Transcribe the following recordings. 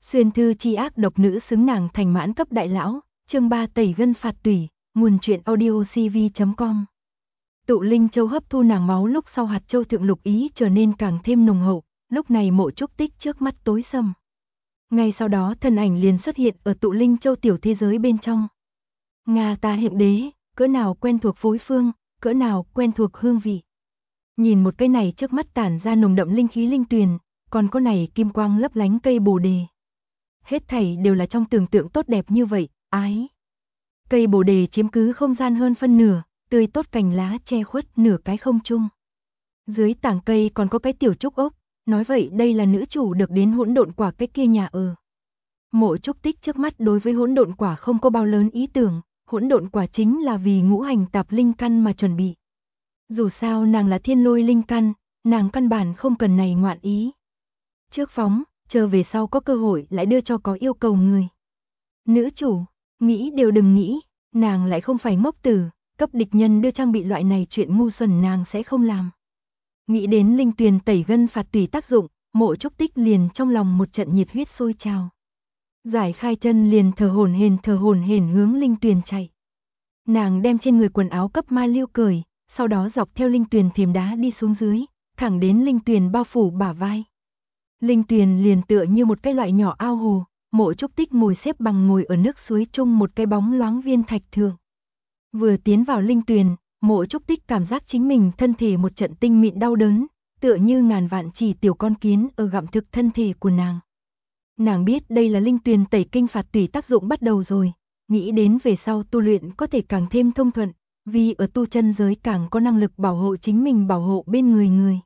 Xuyên thư chi ác độc nữ xứng nàng thành mãn cấp đại lão, chương 3 tẩy gân phạt tủy, nguồn truyện audio cv.com. Tụ linh châu hấp thu nàng máu lúc sau hạt châu thượng lục ý trở nên càng thêm nồng hậu, lúc này Mộ Trúc Tích trước mắt tối sầm. Ngay sau đó thân ảnh liền xuất hiện ở tụ linh châu tiểu thế giới bên trong. Nga ta hiệp đế, cỡ nào quen thuộc phối phương, cỡ nào quen thuộc hương vị. Nhìn một cái này trước mắt tản ra nồng đậm linh khí linh tuyền, còn có này kim quang lấp lánh cây bồ đề. Hết thảy đều là trong tưởng tượng tốt đẹp như vậy, ái. Cây bồ đề chiếm cứ không gian hơn phân nửa, tươi tốt cành lá che khuất nửa cái không trung. Dưới tảng cây còn có cái tiểu trúc ốc, nói vậy đây là nữ chủ được đến hỗn độn quả cái kia nhà ở. Mộ Trúc Tích trước mắt đối với hỗn độn quả không có bao lớn ý tưởng, hỗn độn quả chính là vì ngũ hành tạp linh căn mà chuẩn bị. Dù sao nàng là thiên lôi linh căn, nàng căn bản không cần này ngoạn ý. Trước phóng, chờ về sau có cơ hội lại đưa cho có yêu cầu người. Nữ chủ, nghĩ đều đừng nghĩ, nàng lại không phải ngốc tử, cấp địch nhân đưa trang bị loại này chuyện ngu xuẩn nàng sẽ không làm. Nghĩ đến linh tuyền tẩy gân phạt tùy tác dụng, Mộ Trúc Tích liền trong lòng một trận nhiệt huyết sôi trào. Giải khai chân liền thở hổn hển hướng linh tuyền chạy. Nàng đem trên người quần áo cấp ma lưu cởi, sau đó dọc theo linh tuyền thềm đá đi xuống dưới, thẳng đến linh tuyền bao phủ bả vai. Linh tuyền liền tựa như một cái loại nhỏ ao hồ, Mộ Trúc Tích ngồi xếp bằng ngồi ở nước suối chung một cái bóng loáng viên thạch thượng. Vừa tiến vào linh tuyền, Mộ Trúc Tích cảm giác chính mình thân thể một trận tinh mịn đau đớn, tựa như ngàn vạn chỉ tiểu con kiến ở gặm thực thân thể của nàng. Nàng biết đây là linh tuyền tẩy kinh phạt tùy tác dụng bắt đầu rồi, nghĩ đến về sau tu luyện có thể càng thêm thông thuận, vì ở tu chân giới càng có năng lực bảo hộ chính mình bảo hộ bên người.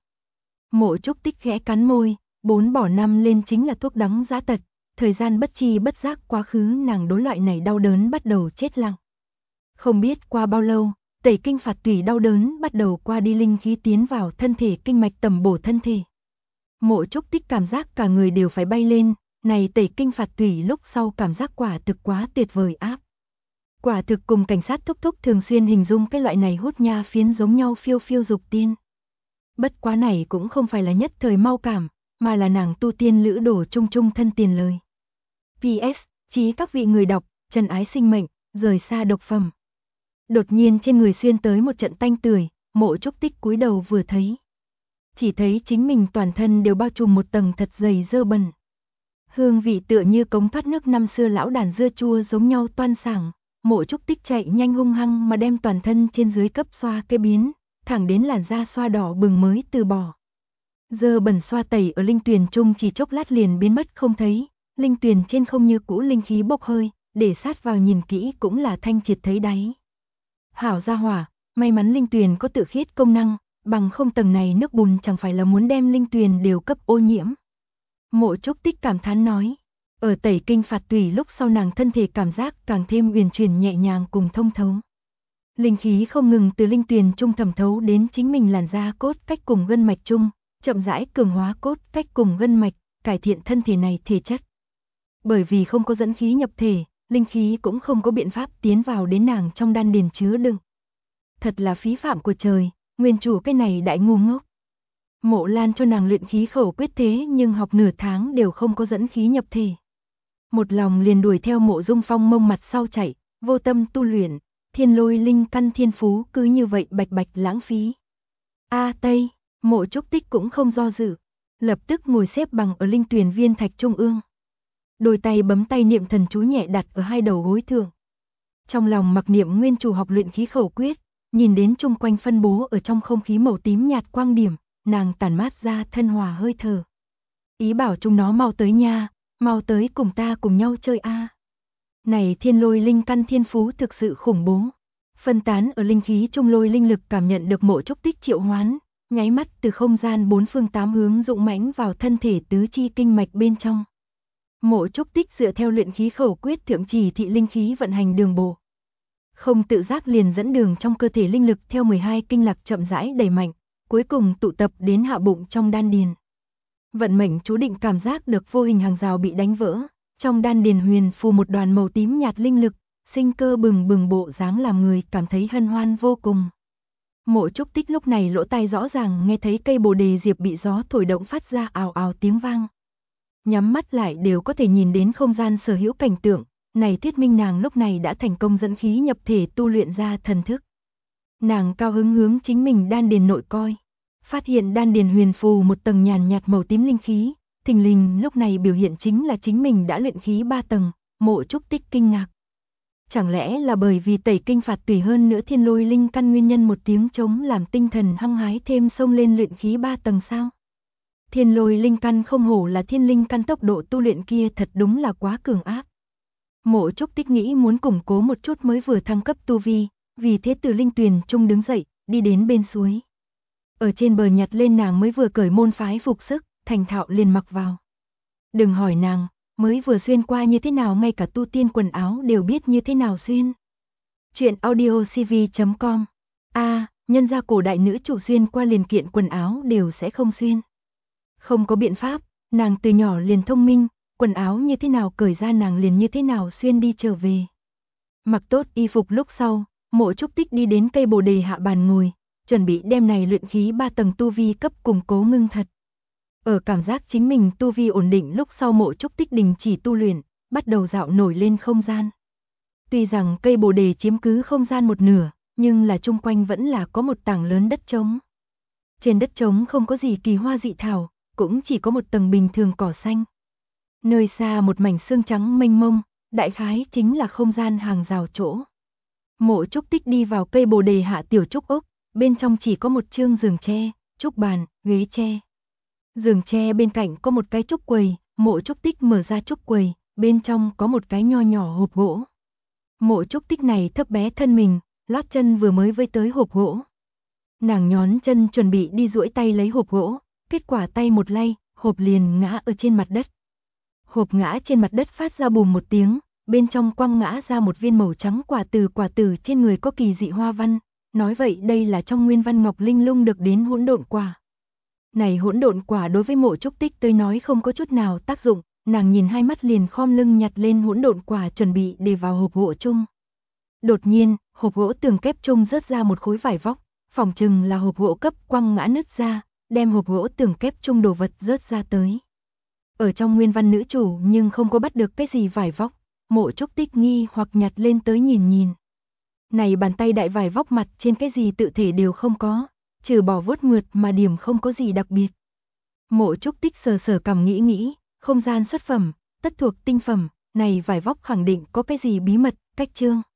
Mộ Trúc Tích khẽ cắn môi, 4 bỏ 5 lên chính là thuốc đắng dã tật, thời gian bất chi bất giác quá khứ nàng đối loại này đau đớn bắt đầu chết lặng. Không biết qua bao lâu, tẩy kinh phạt tùy đau đớn bắt đầu qua đi, linh khí tiến vào thân thể kinh mạch tầm bổ thân thể. Mộ Trúc Tích cảm giác cả người đều phải bay lên, này tẩy kinh phạt tùy lúc sau cảm giác quả thực quá tuyệt vời áp. Quả thực cùng cảnh sát thúc thúc thường xuyên hình dung cái loại này hút nha phiến giống nhau phiêu phiêu dục tiên. Bất quá này cũng không phải là nhất thời mau cảm, mà là nàng tu tiên lữ đổ chung chung thân tiền lời. PS, chí các vị người đọc, trần ái sinh mệnh, rời xa độc phẩm. Đột nhiên trên người xuyên tới một trận tanh tưởi, Mộ Trúc Tích cúi đầu vừa thấy. Chỉ thấy chính mình toàn thân đều bao trùm một tầng thật dày dơ bẩn. Hương vị tựa như cống thoát nước năm xưa lão đàn dưa chua giống nhau toan sảng. Mộ Trúc Tích chạy nhanh hung hăng mà đem toàn thân trên dưới cấp xoa cái biến, thẳng đến làn da xoa đỏ bừng mới từ bỏ. Dơ bẩn xoa tẩy ở linh tuyền chung chỉ chốc lát liền biến mất không thấy, linh tuyền trên không như cũ linh khí bốc hơi, để sát vào nhìn kỹ cũng là thanh triệt thấy đáy. Hảo gia hỏa, may mắn linh tuyền có tự khiết công năng, bằng không tầng này nước bùn chẳng phải là muốn đem linh tuyền đều cấp ô nhiễm. Mộ Trúc Tích cảm thán nói, ở tẩy kinh phạt tùy lúc sau nàng thân thể cảm giác càng thêm uyển chuyển nhẹ nhàng cùng thông thấu. Linh khí không ngừng từ linh tuyền trung thẩm thấu đến chính mình làn da cốt cách cùng gân mạch chung, chậm rãi cường hóa cốt cách cùng gân mạch, cải thiện thân thể này thể chất. Bởi vì không có dẫn khí nhập thể, linh khí cũng không có biện pháp tiến vào đến nàng trong đan điền chứa đựng. Thật là phí phạm của trời, nguyên chủ cái này đại ngu ngốc. Mộ Lan cho nàng luyện khí khẩu quyết thế nhưng học nửa tháng đều không có dẫn khí nhập thể. Một lòng liền đuổi theo Mộ Dung Phong mông mặt sau chạy, vô tâm tu luyện, thiên lôi linh căn thiên phú cứ như vậy bạch bạch lãng phí. Tây, Mộ Trúc Tích cũng không do dự, lập tức ngồi xếp bằng ở linh tuyền viên thạch trung ương. Đôi tay bấm tay niệm thần chú nhẹ đặt ở hai đầu gối thượng. Trong lòng mặc niệm nguyên chủ học luyện khí khẩu quyết, nhìn đến chung quanh phân bố ở trong không khí màu tím nhạt quang điểm, nàng tản mát ra thân hòa hơi thở. Ý bảo chúng nó mau tới nha, mau tới cùng ta cùng nhau chơi a. Này thiên lôi linh căn thiên phú thực sự khủng bố. Phân tán ở linh khí trung lôi linh lực cảm nhận được Mộ Trúc Tích triệu hoán, nháy mắt từ không gian bốn phương tám hướng dũng mãnh vào thân thể tứ chi kinh mạch bên trong. Mộ Trúc Tích dựa theo luyện khí khẩu quyết thượng chỉ thị linh khí vận hành đường bộ. Không tự giác liền dẫn đường trong cơ thể linh lực theo 12 kinh lạc chậm rãi đẩy mạnh, cuối cùng tụ tập đến hạ bụng trong đan điền. Vận mệnh chú định cảm giác được vô hình hàng rào bị đánh vỡ, trong đan điền huyền phù một đoàn màu tím nhạt linh lực, sinh cơ bừng bừng bộ dáng làm người cảm thấy hân hoan vô cùng. Mộ Trúc Tích lúc này lỗ tai rõ ràng nghe thấy cây bồ đề diệp bị gió thổi động phát ra ào ào tiếng vang. nhắm mắt lại đều có thể nhìn đến không gian sở hữu cảnh tượng, này thuyết minh nàng lúc này đã thành công dẫn khí nhập thể tu luyện ra thần thức. Nàng cao hứng hướng chính mình đan điền nội coi, phát hiện đan điền huyền phù một tầng nhàn nhạt màu tím linh khí, thình lình lúc này biểu hiện chính là chính mình đã luyện khí 3 tầng, Mộ Trúc Tích kinh ngạc. Chẳng lẽ là bởi vì tẩy kinh phạt tùy hơn nữa thiên lôi linh căn nguyên nhân một tiếng trống làm tinh thần hăng hái thêm xông lên luyện khí 3 tầng sao? Thiên lôi linh căn không hổ là thiên linh căn, tốc độ tu luyện kia thật đúng là quá cường áp. Mộ Trúc Tích nghĩ muốn củng cố một chút mới vừa thăng cấp tu vi, vì thế từ linh tuyền trung đứng dậy, đi đến bên suối. Ở trên bờ nhặt lên nàng mới vừa cởi môn phái phục sức, thành thạo liền mặc vào. Đừng hỏi nàng, mới vừa xuyên qua như thế nào ngay cả tu tiên quần áo đều biết như thế nào xuyên. Chuyện audiocv.com. Nhân gia cổ đại nữ chủ xuyên qua liền kiện quần áo đều sẽ không xuyên. Không có biện pháp, nàng từ nhỏ liền thông minh, quần áo như thế nào cởi ra nàng liền như thế nào xuyên đi trở về. Mặc tốt y phục lúc sau, Mộ Trúc Tích đi đến cây bồ đề hạ bàn ngồi, chuẩn bị đem này luyện khí 3 tầng tu vi cấp củng cố ngưng thật. Ở cảm giác chính mình tu vi ổn định lúc sau, Mộ Trúc Tích đình chỉ tu luyện, bắt đầu dạo nổi lên không gian. Tuy rằng cây bồ đề chiếm cứ không gian một nửa, nhưng là chung quanh vẫn là có một tảng lớn đất trống. Trên đất trống không có gì kỳ hoa dị thảo, cũng chỉ có một tầng bình thường cỏ xanh. Nơi xa một mảnh sương trắng mênh mông, đại khái chính là không gian hàng rào chỗ. Mộ Trúc Tích đi vào cây bồ đề hạ tiểu trúc ốc, bên trong chỉ có một chương giường tre, trúc bàn, ghế tre. Giường tre bên cạnh có một cái trúc quầy, Mộ Trúc Tích mở ra trúc quầy, bên trong có một cái nho nhỏ hộp gỗ. Mộ Trúc Tích này thấp bé thân mình, lót chân vừa mới với tới hộp gỗ. Nàng nhón chân chuẩn bị đi duỗi tay lấy hộp gỗ, kết quả tay một lay, hộp liền ngã ở trên mặt đất. Hộp ngã trên mặt đất phát ra bùm một tiếng, bên trong quăng ngã ra một viên màu trắng quả tử trên người có kỳ dị hoa văn, nói vậy đây là trong nguyên văn Ngọc Linh Lung được đến hỗn độn quả. Này hỗn độn quả đối với Mộ Trúc Tích tới nói không có chút nào tác dụng, nàng nhìn hai mắt liền khom lưng nhặt lên hỗn độn quả chuẩn bị để vào hộp gỗ chung. Đột nhiên, hộp gỗ tường kép chung rớt ra một khối vải vóc, phỏng chừng là hộp gỗ cấp quăng ngã nứt ra, đem hộp gỗ tường kép chung đồ vật rớt ra tới. Ở trong nguyên văn nữ chủ nhưng không có bắt được cái gì vải vóc, Mộ Trúc Tích nghi hoặc nhặt lên tới nhìn nhìn. Này bàn tay đại vải vóc mặt trên cái gì tự thể đều không có, trừ bỏ vuốt mượt mà điểm không có gì đặc biệt. Mộ Trúc Tích sờ cằm nghĩ, không gian xuất phẩm, tất thuộc tinh phẩm, này vải vóc khẳng định có cái gì bí mật, cách chương.